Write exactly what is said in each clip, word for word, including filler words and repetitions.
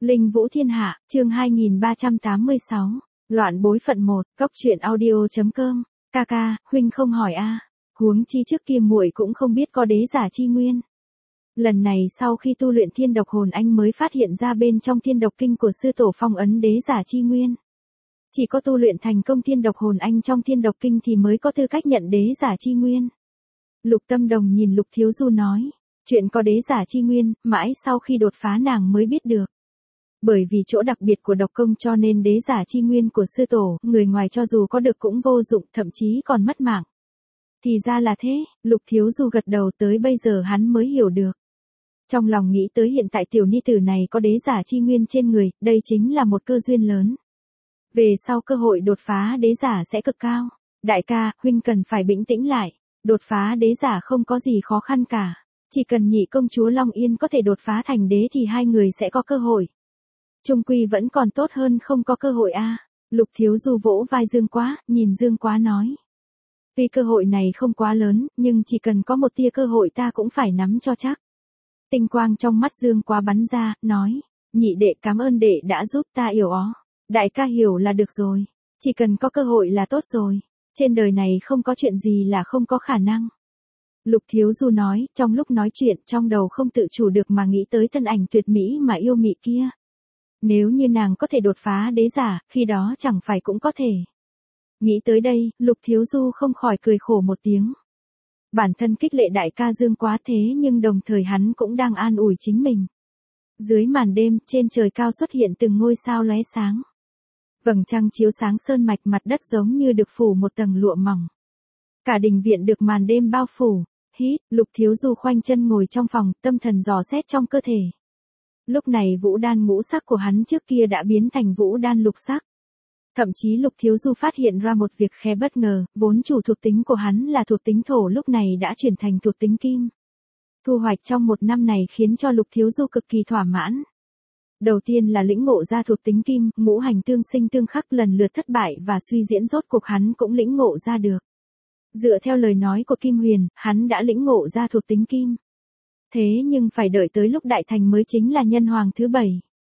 Linh Vũ Thiên Hạ, chương hai nghìn ba trăm tám mươi sáu. Loạn bối phận một, cóc truyện audio chấm com. Ca ca, huynh không hỏi a. Huống chi trước kia muội cũng không biết có đế giả chi nguyên. Lần này sau khi tu luyện thiên độc hồn anh mới phát hiện ra bên trong thiên độc kinh của sư tổ phong ấn đế giả chi nguyên. Chỉ có tu luyện thành công thiên độc hồn anh trong thiên độc kinh thì mới có tư cách nhận đế giả chi nguyên. Lục Tâm Đồng nhìn Lục Thiếu Du nói, chuyện có đế giả chi nguyên, mãi sau khi đột phá nàng mới biết được. Bởi vì chỗ đặc biệt của độc công cho nên đế giả chi nguyên của sư tổ, người ngoài cho dù có được cũng vô dụng, thậm chí còn mất mạng. Thì ra là thế, Lục Thiếu Du gật đầu, tới bây giờ hắn mới hiểu được. Trong lòng nghĩ tới hiện tại tiểu ni tử này có đế giả chi nguyên trên người, đây chính là một cơ duyên lớn. Về sau cơ hội đột phá đế giả sẽ cực cao. Đại ca, huynh cần phải bình tĩnh lại. Đột phá đế giả không có gì khó khăn cả. Chỉ cần nhị công chúa Long Yên có thể đột phá thành đế thì hai người sẽ có cơ hội. Trung quy vẫn còn tốt hơn không có cơ hội a. Lục Thiếu Du vỗ vai Dương Quá, nhìn Dương Quá nói. Tuy cơ hội này không quá lớn, nhưng chỉ cần có một tia cơ hội ta cũng phải nắm cho chắc. Tinh quang trong mắt Dương Quá bắn ra, nói. Nhị đệ cảm ơn đệ đã giúp ta hiểu ó. Đại ca hiểu là được rồi. Chỉ cần có cơ hội là tốt rồi. Trên đời này không có chuyện gì là không có khả năng. Lục Thiếu Du nói, trong lúc nói chuyện trong đầu không tự chủ được mà nghĩ tới thân ảnh tuyệt mỹ mà yêu mị kia. Nếu như nàng có thể đột phá đế giả, khi đó chẳng phải cũng có thể. Nghĩ tới đây, Lục Thiếu Du không khỏi cười khổ một tiếng. Bản thân khích lệ đại ca Dương Quá thế nhưng đồng thời hắn cũng đang an ủi chính mình. Dưới màn đêm, trên trời cao xuất hiện từng ngôi sao lóe sáng. Vầng trăng chiếu sáng sơn mạch, mặt đất giống như được phủ một tầng lụa mỏng. Cả đình viện được màn đêm bao phủ. Hít, Lục Thiếu Du khoanh chân ngồi trong phòng, tâm thần dò xét trong cơ thể. Lúc này vũ đan ngũ sắc của hắn trước kia đã biến thành vũ đan lục sắc. Thậm chí Lục Thiếu Du phát hiện ra một việc khá bất ngờ, vốn chủ thuộc tính của hắn là thuộc tính thổ lúc này đã chuyển thành thuộc tính kim. Thu hoạch trong một năm này khiến cho Lục Thiếu Du cực kỳ thỏa mãn. Đầu tiên là lĩnh ngộ ra thuộc tính kim, ngũ hành tương sinh tương khắc lần lượt thất bại và suy diễn rốt cuộc hắn cũng lĩnh ngộ ra được. Dựa theo lời nói của Kim Huyền, hắn đã lĩnh ngộ ra thuộc tính kim. Thế nhưng phải đợi tới lúc đại thành mới chính là nhân hoàng thứ bảy.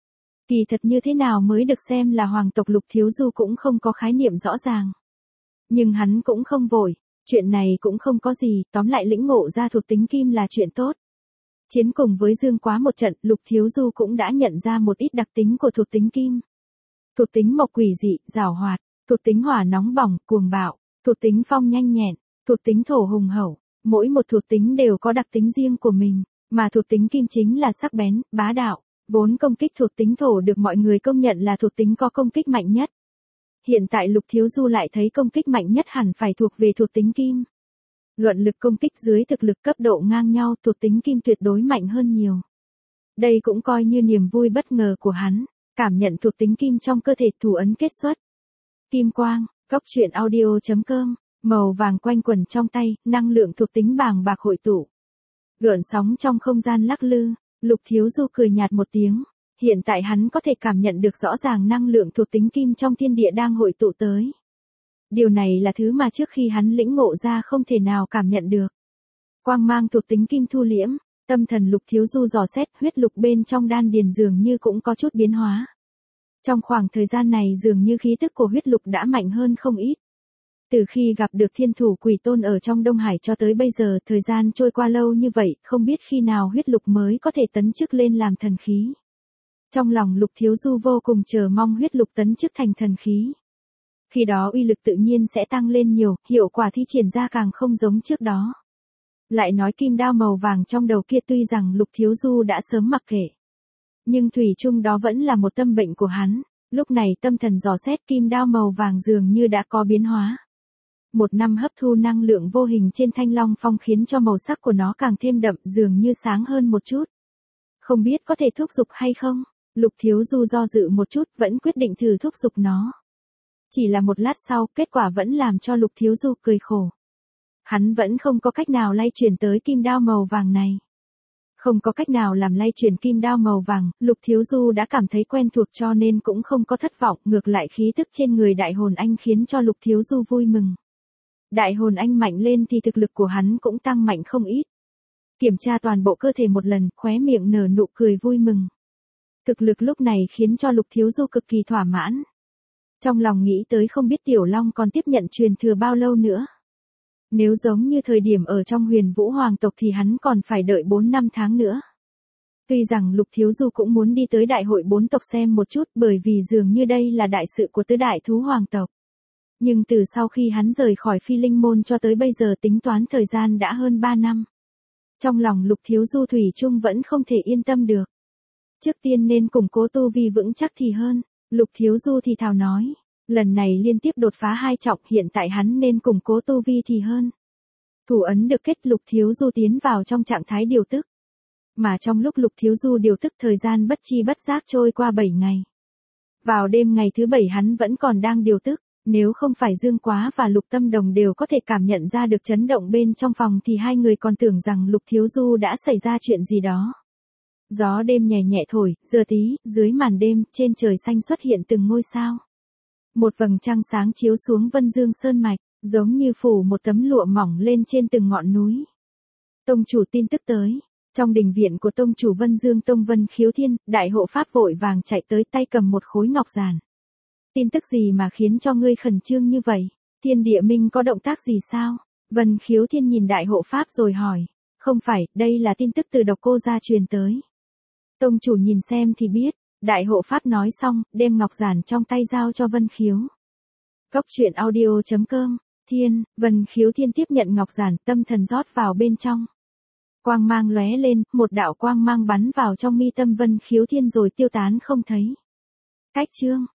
Kỳ thật như thế nào mới được xem là hoàng tộc, Lục Thiếu Du cũng không có khái niệm rõ ràng. Nhưng hắn cũng không vội, chuyện này cũng không có gì, tóm lại lĩnh ngộ ra thuộc tính kim là chuyện tốt. Chiến cùng với Dương Quá một trận, Lục Thiếu Du cũng đã nhận ra một ít đặc tính của thuộc tính kim. Thuộc tính mộc quỷ dị, giảo hoạt, thuộc tính hỏa nóng bỏng, cuồng bạo, thuộc tính phong nhanh nhẹn, thuộc tính thổ hùng hậu, mỗi một thuộc tính đều có đặc tính riêng của mình, mà thuộc tính kim chính là sắc bén, bá đạo, vốn công kích thuộc tính thổ được mọi người công nhận là thuộc tính có công kích mạnh nhất. Hiện tại Lục Thiếu Du lại thấy công kích mạnh nhất hẳn phải thuộc về thuộc tính kim. Luận lực công kích dưới thực lực cấp độ ngang nhau, thuộc tính kim tuyệt đối mạnh hơn nhiều. Đây cũng coi như niềm vui bất ngờ của hắn, cảm nhận thuộc tính kim trong cơ thể, thủ ấn kết xuất. Kim quang, cóc truyện audio chấm com, màu vàng quanh quẩn trong tay, năng lượng thuộc tính bàng bạc hội tụ. Gợn sóng trong không gian lắc lư, Lục Thiếu Du cười nhạt một tiếng, hiện tại hắn có thể cảm nhận được rõ ràng năng lượng thuộc tính kim trong thiên địa đang hội tụ tới. Điều này là thứ mà trước khi hắn lĩnh ngộ ra không thể nào cảm nhận được. Quang mang thuộc tính kim thu liễm, tâm thần Lục Thiếu Du dò xét, huyết lục bên trong đan điền dường như cũng có chút biến hóa. Trong khoảng thời gian này dường như khí tức của huyết lục đã mạnh hơn không ít. Từ khi gặp được thiên thủ quỷ tôn ở trong Đông Hải cho tới bây giờ, thời gian trôi qua lâu như vậy, không biết khi nào huyết lục mới có thể tấn chức lên làm thần khí. Trong lòng Lục Thiếu Du vô cùng chờ mong huyết lục tấn chức thành thần khí. Khi đó uy lực tự nhiên sẽ tăng lên nhiều, hiệu quả thi triển ra càng không giống trước đó. Lại nói kim đao màu vàng trong đầu kia tuy rằng Lục Thiếu Du đã sớm mặc kệ. Nhưng thủy chung đó vẫn là một tâm bệnh của hắn, lúc này tâm thần dò xét kim đao màu vàng dường như đã có biến hóa. Một năm hấp thu năng lượng vô hình trên thanh long phong khiến cho màu sắc của nó càng thêm đậm, dường như sáng hơn một chút. Không biết có thể thúc giục hay không? Lục Thiếu Du do dự một chút, vẫn quyết định thử thúc giục nó. Chỉ là một lát sau, kết quả vẫn làm cho Lục Thiếu Du cười khổ. Hắn vẫn không có cách nào lay chuyển tới kim đao màu vàng này. Không có cách nào làm lay chuyển kim đao màu vàng, Lục Thiếu Du đã cảm thấy quen thuộc cho nên cũng không có thất vọng, ngược lại khí tức trên người Đại Hồn Anh khiến cho Lục Thiếu Du vui mừng. Đại Hồn Anh mạnh lên thì thực lực của hắn cũng tăng mạnh không ít. Kiểm tra toàn bộ cơ thể một lần, khóe miệng nở nụ cười vui mừng. Thực lực lúc này khiến cho Lục Thiếu Du cực kỳ thỏa mãn. Trong lòng nghĩ tới không biết Tiểu Long còn tiếp nhận truyền thừa bao lâu nữa. Nếu giống như thời điểm ở trong Huyền Vũ Hoàng tộc thì hắn còn phải đợi bốn năm tháng nữa. Tuy rằng Lục Thiếu Du cũng muốn đi tới đại hội bốn tộc xem một chút bởi vì dường như đây là đại sự của tứ đại thú hoàng tộc. Nhưng từ sau khi hắn rời khỏi Phi Linh Môn cho tới bây giờ tính toán thời gian đã hơn ba năm. Trong lòng Lục Thiếu Du thủy chung vẫn không thể yên tâm được. Trước tiên nên củng cố tu vi vững chắc thì hơn, Lục Thiếu Du thì thào nói. Lần này liên tiếp đột phá hai trọng hiện tại hắn nên củng cố tu vi thì hơn. Thủ ấn được kết Lục Thiếu Du tiến vào trong trạng thái điều tức. Mà trong lúc Lục Thiếu Du điều tức thời gian bất chi bất giác trôi qua bảy ngày. Vào đêm ngày thứ bảy hắn vẫn còn đang điều tức, nếu không phải Dương Quá và Lục Tâm Đồng đều có thể cảm nhận ra được chấn động bên trong phòng thì hai người còn tưởng rằng Lục Thiếu Du đã xảy ra chuyện gì đó. Gió đêm nhẹ nhẹ thổi, giờ tí, dưới màn đêm, trên trời xanh xuất hiện từng ngôi sao. Một vầng trăng sáng chiếu xuống Vân Dương Sơn Mạch, giống như phủ một tấm lụa mỏng lên trên từng ngọn núi. Tông chủ tin tức tới. Trong đình viện của tông chủ Vân Dương Tông Vân Khiếu Thiên, đại hộ pháp vội vàng chạy tới tay cầm một khối ngọc giản. Tin tức gì mà khiến cho ngươi khẩn trương như vậy? Thiên Địa Minh có động tác gì sao? Vân Khiếu Thiên nhìn đại hộ pháp rồi hỏi. Không phải, đây là tin tức từ Độc Cô gia truyền tới. Tông chủ nhìn xem thì biết. Đại hộ pháp nói xong, đem ngọc giản trong tay giao cho Vân Khiếu. Cốc truyện audio chấm com, Thiên, Vân Khiếu Thiên tiếp nhận ngọc giản, tâm thần rót vào bên trong. Quang mang lóe lên, một đạo quang mang bắn vào trong mi tâm Vân Khiếu Thiên rồi tiêu tán không thấy. Cách chương